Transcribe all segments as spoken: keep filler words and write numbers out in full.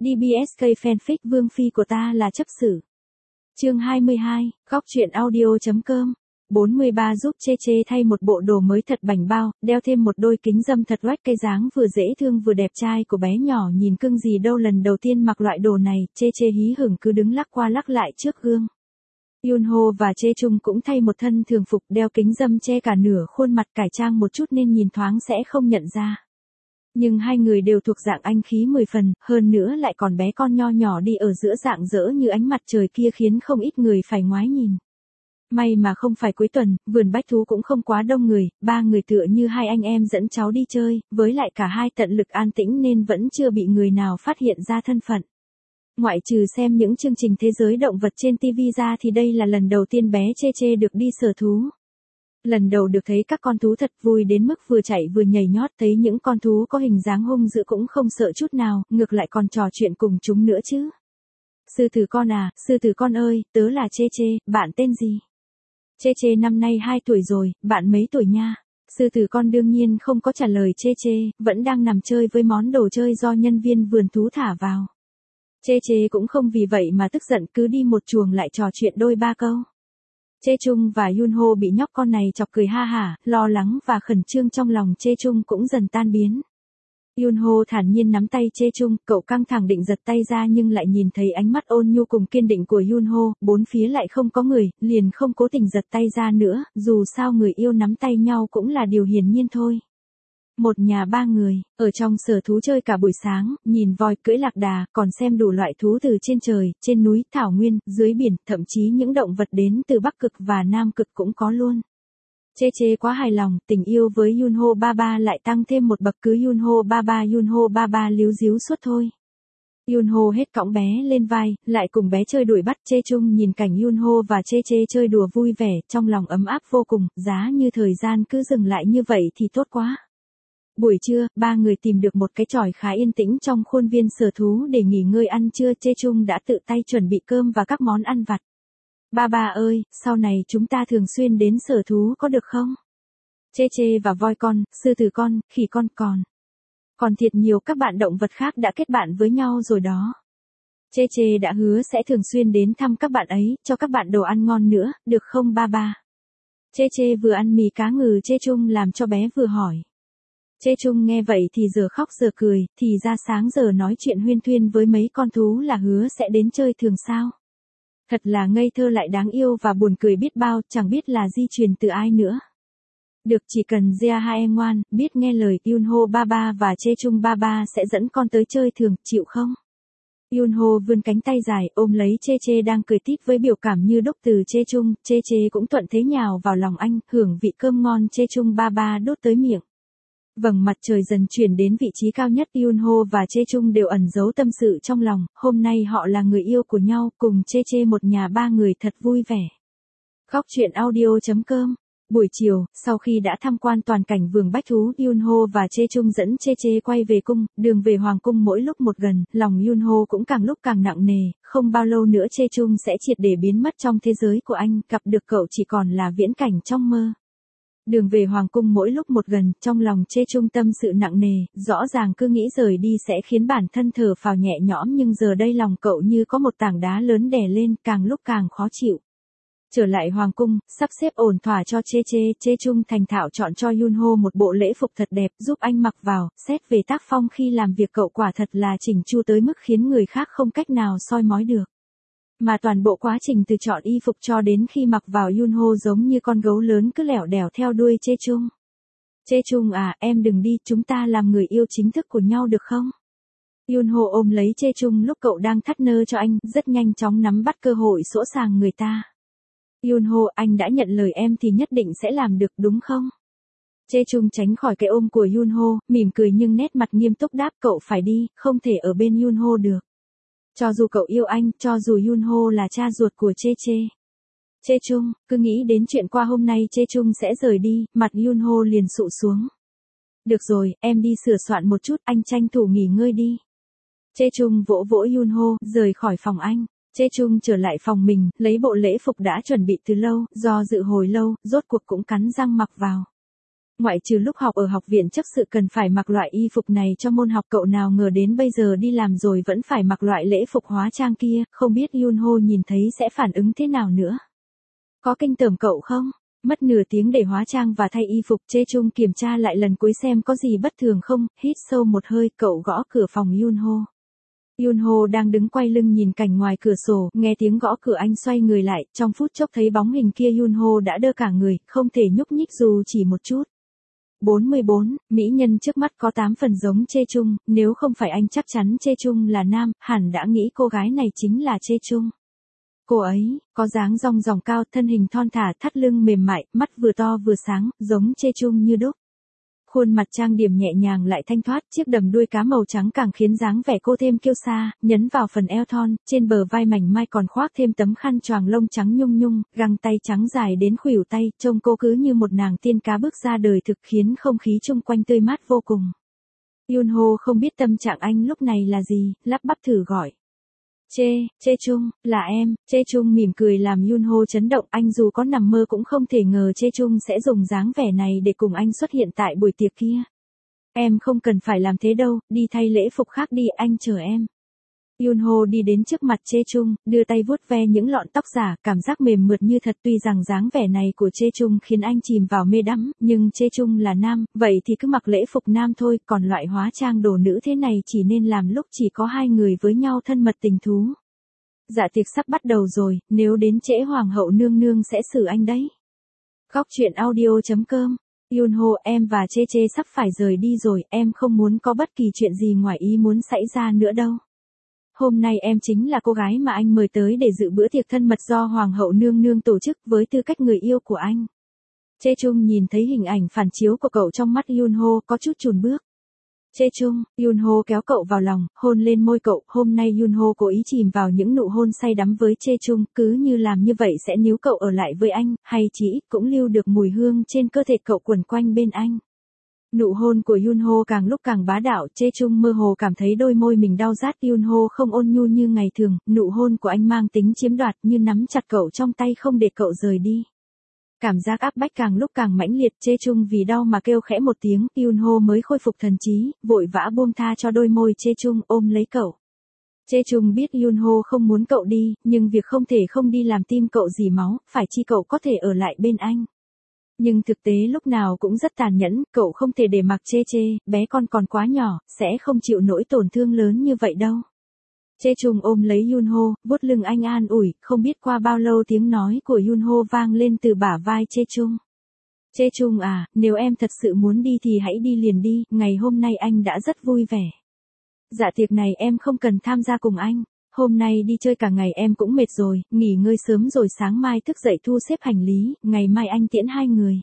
đê bê ét ca fanfic Vương Phi của ta là chấp xử. Chương hai mươi hai, góc truyện audio.com. bốn mươi ba giúp Chê Chê thay một bộ đồ mới thật bảnh bao, đeo thêm một đôi kính râm thật oách, cây dáng vừa dễ thương vừa đẹp trai của bé nhỏ nhìn cưng gì đâu. Lần đầu tiên mặc loại đồ này, Chê Chê hí hửng cứ đứng lắc qua lắc lại trước gương. Yunho và Chê Chung cũng thay một thân thường phục, đeo kính râm che cả nửa khuôn mặt, cải trang một chút nên nhìn thoáng sẽ không nhận ra. Nhưng hai người đều thuộc dạng anh khí mười phần, hơn nữa lại còn bé con nho nhỏ đi ở giữa rạng rỡ như ánh mặt trời kia khiến không ít người phải ngoái nhìn. May mà không phải cuối tuần, vườn bách thú cũng không quá đông người, ba người tựa như hai anh em dẫn cháu đi chơi, với lại cả hai tận lực an tĩnh nên vẫn chưa bị người nào phát hiện ra thân phận. Ngoại trừ xem những chương trình thế giới động vật trên ti vi ra thì đây là lần đầu tiên bé Chê Chê được đi sở thú. Lần đầu được thấy các con thú thật vui đến mức vừa chạy vừa nhảy nhót, thấy những con thú có hình dáng hung dữ cũng không sợ chút nào, ngược lại còn trò chuyện cùng chúng nữa chứ. Sư tử con à, sư tử con ơi, tớ là Chê Chê, bạn tên gì? Chê Chê năm nay hai tuổi rồi, bạn mấy tuổi nha? Sư tử con đương nhiên không có trả lời Chê Chê, vẫn đang nằm chơi với món đồ chơi do nhân viên vườn thú thả vào. Chê Chê cũng không vì vậy mà tức giận, cứ đi một chuồng lại trò chuyện đôi ba câu. Chê Chung và Yunho bị nhóc con này chọc cười ha hả, lo lắng và khẩn trương trong lòng Chê Chung cũng dần tan biến. Yunho thản nhiên nắm tay Chê Chung, cậu căng thẳng định giật tay ra nhưng lại nhìn thấy ánh mắt ôn nhu cùng kiên định của Yunho, bốn phía lại không có người, liền không cố tình giật tay ra nữa, dù sao người yêu nắm tay nhau cũng là điều hiển nhiên thôi. Một nhà ba người, ở trong sở thú chơi cả buổi sáng, nhìn voi, cưỡi lạc đà, còn xem đủ loại thú từ trên trời, trên núi, thảo nguyên, dưới biển, thậm chí những động vật đến từ Bắc Cực và Nam Cực cũng có luôn. Chê Chê quá hài lòng, tình yêu với Yunho Baba lại tăng thêm một bậc, cứ Yunho Baba Yunho Baba líu díu suốt thôi. Yunho hết cõng bé lên vai, lại cùng bé chơi đuổi bắt. Chê Chung nhìn cảnh Yunho và Chê Chê chơi đùa vui vẻ, trong lòng ấm áp vô cùng, giá như thời gian cứ dừng lại như vậy thì tốt quá. Buổi trưa, ba người tìm được một cái chòi khá yên tĩnh trong khuôn viên sở thú để nghỉ ngơi ăn trưa. Chê Chung đã tự tay chuẩn bị cơm và các món ăn vặt. Ba ba ơi, sau này chúng ta thường xuyên đến sở thú có được không? Chê Chê và voi con, sư tử con, khỉ con còn. Còn thiệt nhiều các bạn động vật khác đã kết bạn với nhau rồi đó. Chê Chê đã hứa sẽ thường xuyên đến thăm các bạn ấy, cho các bạn đồ ăn ngon nữa, được không ba ba? Chê Chê vừa ăn mì cá ngừ Chê Chung làm cho bé vừa hỏi. Chê Chung nghe vậy thì giờ khóc giờ cười, thì ra sáng giờ nói chuyện huyên thuyên với mấy con thú là hứa sẽ đến chơi thường sao. Thật là ngây thơ lại đáng yêu và buồn cười biết bao, chẳng biết là di truyền từ ai nữa. Được, chỉ cần Gia hai em ngoan, biết nghe lời, Yunho Baba và Chê Chung Baba sẽ dẫn con tới chơi thường, chịu không? Yunho vươn cánh tay dài, ôm lấy Chê Chê đang cười tít với biểu cảm như đúc từ Chê Chung, Chê Chê cũng thuận thế nhào vào lòng anh, hưởng vị cơm ngon Chê Chung Baba đốt tới miệng. Vầng mặt trời dần chuyển đến vị trí cao nhất, Yunho và Chê Chung đều ẩn giấu tâm sự trong lòng, hôm nay họ là người yêu của nhau, cùng Chê Chê một nhà ba người thật vui vẻ. Góc truyện audio.com. Buổi chiều, sau khi đã tham quan toàn cảnh vườn bách thú, Yunho và Chê Chung dẫn Chê Chê quay về cung, đường về hoàng cung mỗi lúc một gần, lòng Yunho cũng càng lúc càng nặng nề, không bao lâu nữa Chê Chung sẽ triệt để biến mất trong thế giới của anh, gặp được cậu chỉ còn là viễn cảnh trong mơ. Đường về hoàng cung mỗi lúc một gần, trong lòng Chê Chung tâm sự nặng nề, rõ ràng cứ nghĩ rời đi sẽ khiến bản thân thở phào nhẹ nhõm nhưng giờ đây lòng cậu như có một tảng đá lớn đè lên, càng lúc càng khó chịu. Trở lại hoàng cung, sắp xếp ổn thỏa cho Chê Chê, Chê Chung thành thạo chọn cho Yunho một bộ lễ phục thật đẹp, giúp anh mặc vào, xét về tác phong khi làm việc cậu quả thật là chỉnh chu tới mức khiến người khác không cách nào soi mói được. Mà toàn bộ quá trình từ chọn y phục cho đến khi mặc vào Yunho giống như con gấu lớn cứ lẻo đẻo theo đuôi Chê Chung. Chê Chung à, em đừng đi, chúng ta làm người yêu chính thức của nhau được không? Yunho ôm lấy Chê Chung lúc cậu đang thắt nơ cho anh, rất nhanh chóng nắm bắt cơ hội sỗ sàng người ta. Yunho, anh đã nhận lời em thì nhất định sẽ làm được đúng không? Chê Chung tránh khỏi cái ôm của Yunho, mỉm cười nhưng nét mặt nghiêm túc đáp, cậu phải đi, không thể ở bên Yunho được. Cho dù cậu yêu anh, cho dù Yunho là cha ruột của Chê Chê. Chê Chung, cứ nghĩ đến chuyện qua hôm nay Chê Chung sẽ rời đi, mặt Yunho liền sụ xuống. Được rồi, em đi sửa soạn một chút, anh tranh thủ nghỉ ngơi đi. Chê Chung vỗ vỗ Yunho, rời khỏi phòng anh. Chê Chung trở lại phòng mình, lấy bộ lễ phục đã chuẩn bị từ lâu, do dự hồi lâu, rốt cuộc cũng cắn răng mặc vào. Ngoại trừ lúc học ở học viện chấp sự cần phải mặc loại y phục này cho môn học, cậu nào ngờ đến bây giờ đi làm rồi vẫn phải mặc loại lễ phục hóa trang kia, không biết Yunho nhìn thấy sẽ phản ứng thế nào nữa. Có kinh tởm cậu không? Mất nửa tiếng để hóa trang và thay y phục, Chê Chung kiểm tra lại lần cuối xem có gì bất thường không, hít sâu một hơi, cậu gõ cửa phòng Yunho. Yunho đang đứng quay lưng nhìn cảnh ngoài cửa sổ, nghe tiếng gõ cửa anh xoay người lại, trong phút chốc thấy bóng hình kia Yunho đã đơ cả người, không thể nhúc nhích dù chỉ một chút. bốn mươi bốn, mỹ nhân trước mắt có tám phần giống Chê Chung, nếu không phải anh chắc chắn Chê Chung là nam, hẳn đã nghĩ cô gái này chính là Chê Chung. Cô ấy, có dáng rong ròng cao, thân hình thon thả, thắt lưng mềm mại, mắt vừa to vừa sáng, giống Chê Chung như đúc. Khuôn mặt trang điểm nhẹ nhàng lại thanh thoát, chiếc đầm đuôi cá màu trắng càng khiến dáng vẻ cô thêm kiêu sa, nhấn vào phần eo thon, trên bờ vai mảnh mai còn khoác thêm tấm khăn choàng lông trắng nhung nhung, găng tay trắng dài đến khuỷu tay, trông cô cứ như một nàng tiên cá bước ra đời thực, khiến không khí chung quanh tươi mát vô cùng. Yunho không biết tâm trạng anh lúc này là gì, lắp bắp thử gọi. Chê, Chê Chung, là em. Chê Chung mỉm cười làm Yunho chấn động, anh dù có nằm mơ cũng không thể ngờ Chê Chung sẽ dùng dáng vẻ này để cùng anh xuất hiện tại buổi tiệc kia. Em không cần phải làm thế đâu, đi thay lễ phục khác đi, anh chờ em. Yunho đi đến trước mặt Chê Chung, đưa tay vuốt ve những lọn tóc giả, cảm giác mềm mượt như thật. Tuy rằng dáng vẻ này của Chê Chung khiến anh chìm vào mê đắm, nhưng Chê Chung là nam, vậy thì cứ mặc lễ phục nam thôi, còn loại hóa trang đồ nữ thế này chỉ nên làm lúc chỉ có hai người với nhau thân mật tình thú. Dạ tiệc sắp bắt đầu rồi, nếu đến trễ hoàng hậu nương nương sẽ xử anh đấy. Góc truyện audio chấm com. Yunho, em và Chê Chê sắp phải rời đi rồi, em không muốn có bất kỳ chuyện gì ngoài ý muốn xảy ra nữa đâu. Hôm nay em chính là cô gái mà anh mời tới để dự bữa tiệc thân mật do Hoàng hậu nương nương tổ chức với tư cách người yêu của anh. Chê Chung nhìn thấy hình ảnh phản chiếu của cậu trong mắt Yunho, có chút chùn bước. Chê Chung, Yunho kéo cậu vào lòng, hôn lên môi cậu. Hôm nay Yunho cố ý chìm vào những nụ hôn say đắm với Chê Chung, cứ như làm như vậy sẽ níu cậu ở lại với anh, hay chỉ ít cũng lưu được mùi hương trên cơ thể cậu quẩn quanh bên anh. Nụ hôn của Yunho càng lúc càng bá đạo, Chê Chung mơ hồ cảm thấy đôi môi mình đau rát. Yunho không ôn nhu như ngày thường, nụ hôn của anh mang tính chiếm đoạt, như nắm chặt cậu trong tay không để cậu rời đi. Cảm giác áp bách càng lúc càng mãnh liệt, Chê Chung vì đau mà kêu khẽ một tiếng, Yunho mới khôi phục thần trí, vội vã buông tha cho đôi môi Chê Chung, ôm lấy cậu. Chê Chung biết Yunho không muốn cậu đi, nhưng việc không thể không đi làm tim cậu dì máu, phải chi cậu có thể ở lại bên anh. Nhưng thực tế lúc nào cũng rất tàn nhẫn, cậu không thể để mặc Chê Chê, bé con còn quá nhỏ, sẽ không chịu nỗi tổn thương lớn như vậy đâu. Chê Chung ôm lấy Yunho, vuốt lưng anh an ủi, không biết qua bao lâu tiếng nói của Yunho vang lên từ bả vai Chê Chung. Chê Chung à, nếu em thật sự muốn đi thì hãy đi liền đi, ngày hôm nay anh đã rất vui vẻ. Dạ tiệc này em không cần tham gia cùng anh. Hôm nay đi chơi cả ngày em cũng mệt rồi, nghỉ ngơi sớm rồi sáng mai thức dậy thu xếp hành lý, ngày mai anh tiễn hai người.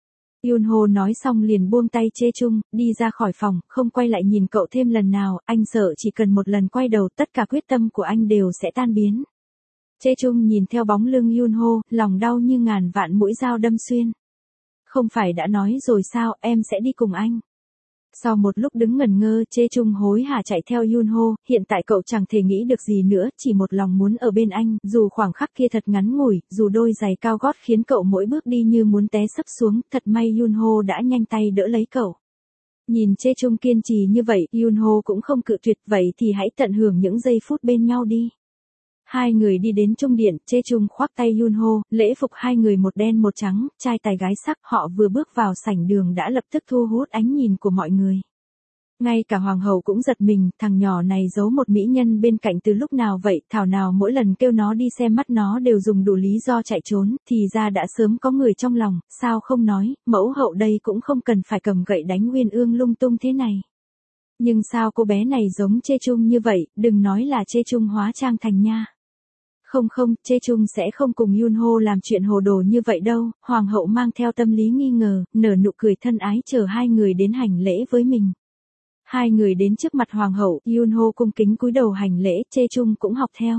Yunho nói xong liền buông tay Chê Chung, đi ra khỏi phòng, không quay lại nhìn cậu thêm lần nào, anh sợ chỉ cần một lần quay đầu tất cả quyết tâm của anh đều sẽ tan biến. Chê Chung nhìn theo bóng lưng Yunho, lòng đau như ngàn vạn mũi dao đâm xuyên. Không phải đã nói rồi sao, em sẽ đi cùng anh. Sau một lúc đứng ngẩn ngơ, Chê Chung hối hả chạy theo Yunho, hiện tại cậu chẳng thể nghĩ được gì nữa, chỉ một lòng muốn ở bên anh, dù khoảng khắc kia thật ngắn ngủi, dù đôi giày cao gót khiến cậu mỗi bước đi như muốn té sấp xuống, thật may Yunho đã nhanh tay đỡ lấy cậu. Nhìn Chê Chung kiên trì như vậy, Yunho cũng không cự tuyệt, vậy thì hãy tận hưởng những giây phút bên nhau đi. Hai người đi đến trung điện, Chê Chung khoác tay Yunho, lễ phục hai người một đen một trắng, trai tài gái sắc, họ vừa bước vào sảnh đường đã lập tức thu hút ánh nhìn của mọi người. Ngay cả hoàng hậu cũng giật mình, thằng nhỏ này giấu một mỹ nhân bên cạnh từ lúc nào vậy, thảo nào mỗi lần kêu nó đi xem mắt nó đều dùng đủ lý do chạy trốn, thì ra đã sớm có người trong lòng, sao không nói, mẫu hậu đây cũng không cần phải cầm gậy đánh Uyên Ương lung tung thế này. Nhưng sao cô bé này giống Chê Chung như vậy, đừng nói là Chê Chung hóa trang thành nha. Không không, Chê Chung sẽ không cùng Yunho làm chuyện hồ đồ như vậy đâu, hoàng hậu mang theo tâm lý nghi ngờ, nở nụ cười thân ái chờ hai người đến hành lễ với mình. Hai người đến trước mặt hoàng hậu, Yunho cung kính cúi đầu hành lễ, Chê Chung cũng học theo.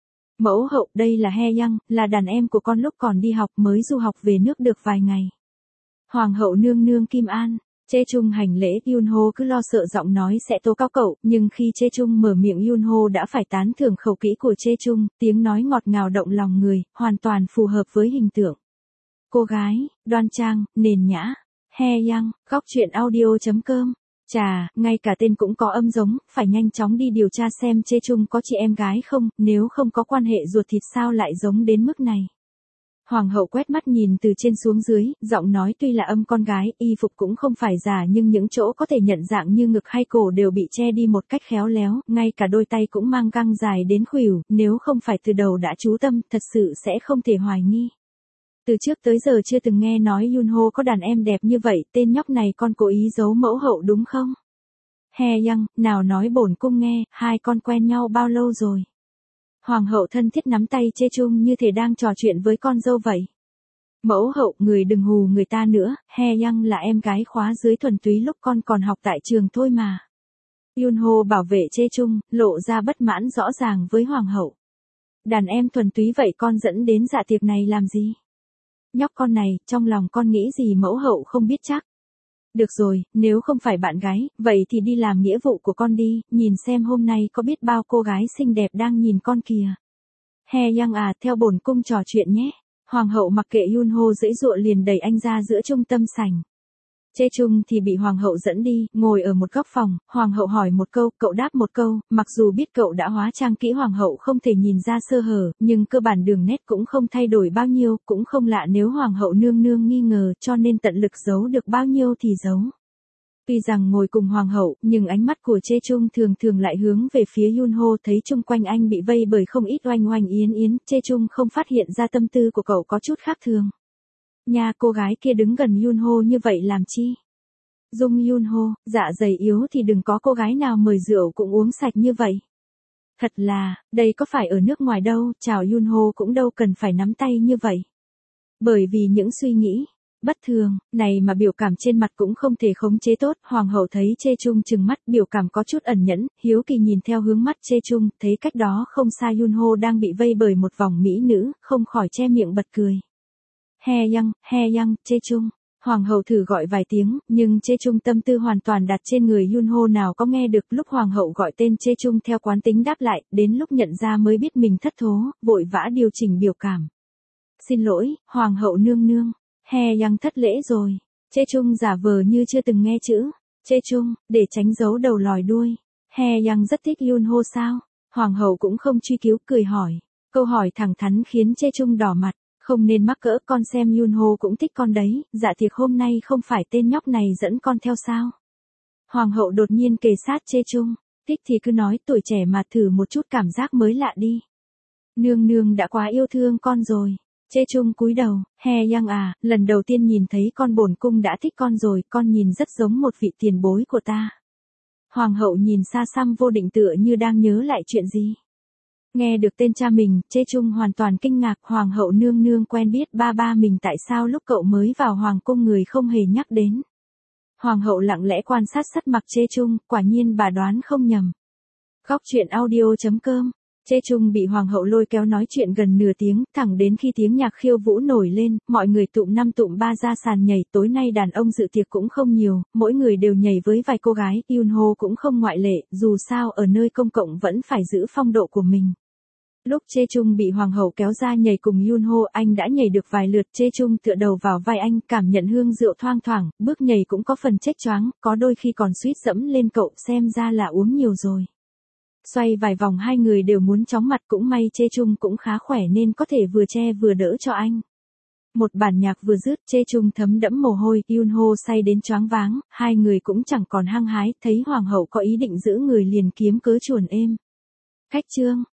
Mẫu hậu, đây là He Yang, là đàn em của con lúc còn đi học mới du học về nước được vài ngày. Hoàng hậu nương nương Kim An. Chê Chung hành lễ, Yunho cứ lo sợ giọng nói sẽ tố cáo cậu, nhưng khi Chê Chung mở miệng Yunho đã phải tán thưởng khẩu kỹ của Chê Chung, tiếng nói ngọt ngào động lòng người, hoàn toàn phù hợp với hình tượng. Cô gái, đoan trang, nền nhã. He Young, góc truyện audio.com. Chà, ngay cả tên cũng có âm giống, phải nhanh chóng đi điều tra xem Chê Chung có chị em gái không, nếu không có quan hệ ruột thịt sao lại giống đến mức này. Hoàng hậu quét mắt nhìn từ trên xuống dưới, giọng nói tuy là âm con gái, y phục cũng không phải giả nhưng những chỗ có thể nhận dạng như ngực hay cổ đều bị che đi một cách khéo léo, ngay cả đôi tay cũng mang găng dài đến khuỷu, nếu không phải từ đầu đã chú tâm, thật sự sẽ không thể hoài nghi. Từ trước tới giờ chưa từng nghe nói Yunho có đàn em đẹp như vậy, tên nhóc này con cố ý giấu mẫu hậu đúng không? He Young, nào nói bổn cung nghe, hai con quen nhau bao lâu rồi? Hoàng hậu thân thiết nắm tay Chê Chung như thể đang trò chuyện với con dâu vậy. Mẫu hậu, người đừng hù người ta nữa, He Young là em gái khóa dưới thuần túy lúc con còn học tại trường thôi mà. Yunho bảo vệ Chê Chung, lộ ra bất mãn rõ ràng với hoàng hậu. Đàn em thuần túy vậy con dẫn đến dạ tiệc này làm gì? Nhóc con này, trong lòng con nghĩ gì mẫu hậu không biết chắc. Được rồi, nếu không phải bạn gái, vậy thì đi làm nghĩa vụ của con đi, nhìn xem hôm nay có biết bao cô gái xinh đẹp đang nhìn con kìa. He Young à, theo bổn cung trò chuyện nhé. Hoàng hậu mặc kệ Yunho giãy giụa liền đẩy anh ra giữa trung tâm sảnh. Chê Chung thì bị hoàng hậu dẫn đi, ngồi ở một góc phòng, hoàng hậu hỏi một câu, cậu đáp một câu, mặc dù biết cậu đã hóa trang kỹ hoàng hậu không thể nhìn ra sơ hở, nhưng cơ bản đường nét cũng không thay đổi bao nhiêu, cũng không lạ nếu hoàng hậu nương nương nghi ngờ cho nên tận lực giấu được bao nhiêu thì giấu. Tuy rằng ngồi cùng hoàng hậu, nhưng ánh mắt của Chê Chung thường thường lại hướng về phía Yunho, thấy chung quanh anh bị vây bởi không ít oanh oanh yến yến, Chê Chung không phát hiện ra tâm tư của cậu có chút khác thường. Nhà cô gái kia đứng gần Yunho như vậy làm chi? Dung Yunho, dạ dày yếu thì đừng có cô gái nào mời rượu cũng uống sạch như vậy. Thật là, đây có phải ở nước ngoài đâu, chào Yunho cũng đâu cần phải nắm tay như vậy. Bởi vì những suy nghĩ bất thường này mà biểu cảm trên mặt cũng không thể khống chế tốt, hoàng hậu thấy Chê Chung trừng mắt, biểu cảm có chút ẩn nhẫn, hiếu kỳ nhìn theo hướng mắt Chê Chung, thấy cách đó không xa Yunho đang bị vây bởi một vòng mỹ nữ, không khỏi che miệng bật cười. He Young, He Young, Chê Chung. Hoàng hậu thử gọi vài tiếng, nhưng Chê Chung tâm tư hoàn toàn đặt trên người Yunho nào có nghe được, lúc hoàng hậu gọi tên Chê Chung theo quán tính đáp lại, đến lúc nhận ra mới biết mình thất thố, vội vã điều chỉnh biểu cảm. Xin lỗi, hoàng hậu nương nương, He Young thất lễ rồi. Chê Chung giả vờ như chưa từng nghe chữ. Chê Chung, để tránh giấu đầu lòi đuôi. He Young rất thích Yunho sao? Hoàng hậu cũng không truy cứu, cười hỏi. Câu hỏi thẳng thắn khiến Chê Chung đỏ mặt. Không nên mắc cỡ, con xem Yunho cũng thích con đấy, dạ tiệc hôm nay không phải tên nhóc này dẫn con theo sao? Hoàng hậu đột nhiên kề sát Chê Chung, thích thì cứ nói, tuổi trẻ mà thử một chút cảm giác mới lạ đi. Nương nương đã quá yêu thương con rồi. Chê Chung cúi đầu, He Young à, lần đầu tiên nhìn thấy con bổn cung đã thích con rồi, con nhìn rất giống một vị tiền bối của ta. Hoàng hậu nhìn xa xăm vô định tựa như đang nhớ lại chuyện gì. Nghe được tên cha mình, Chê Chung hoàn toàn kinh ngạc, hoàng hậu nương nương quen biết ba ba mình tại sao lúc cậu mới vào hoàng cung người không hề nhắc đến. Hoàng hậu lặng lẽ quan sát sắc mặt Chê Chung, quả nhiên bà đoán không nhầm. Góc truyện audio.com. Chê Chung bị hoàng hậu lôi kéo nói chuyện gần nửa tiếng, thẳng đến khi tiếng nhạc khiêu vũ nổi lên, mọi người tụm năm tụm ba ra sàn nhảy, tối nay đàn ông dự tiệc cũng không nhiều, mỗi người đều nhảy với vài cô gái, Yunho cũng không ngoại lệ, dù sao ở nơi công cộng vẫn phải giữ phong độ của mình. Lúc Chê Chung bị hoàng hậu kéo ra nhảy cùng Yunho, anh đã nhảy được vài lượt, Chê Chung tựa đầu vào vai anh, cảm nhận hương rượu thoang thoảng, bước nhảy cũng có phần chếch choáng, có đôi khi còn suýt dẫm lên cậu, xem ra là uống nhiều rồi. Xoay vài vòng hai người đều muốn chóng mặt, cũng may Chê Chung cũng khá khỏe nên có thể vừa che vừa đỡ cho anh. Một bản nhạc vừa dứt, Chê Chung thấm đẫm mồ hôi, Yunho say đến choáng váng, hai người cũng chẳng còn hăng hái, thấy hoàng hậu có ý định giữ người liền kiếm cớ chuồn êm. Cách chương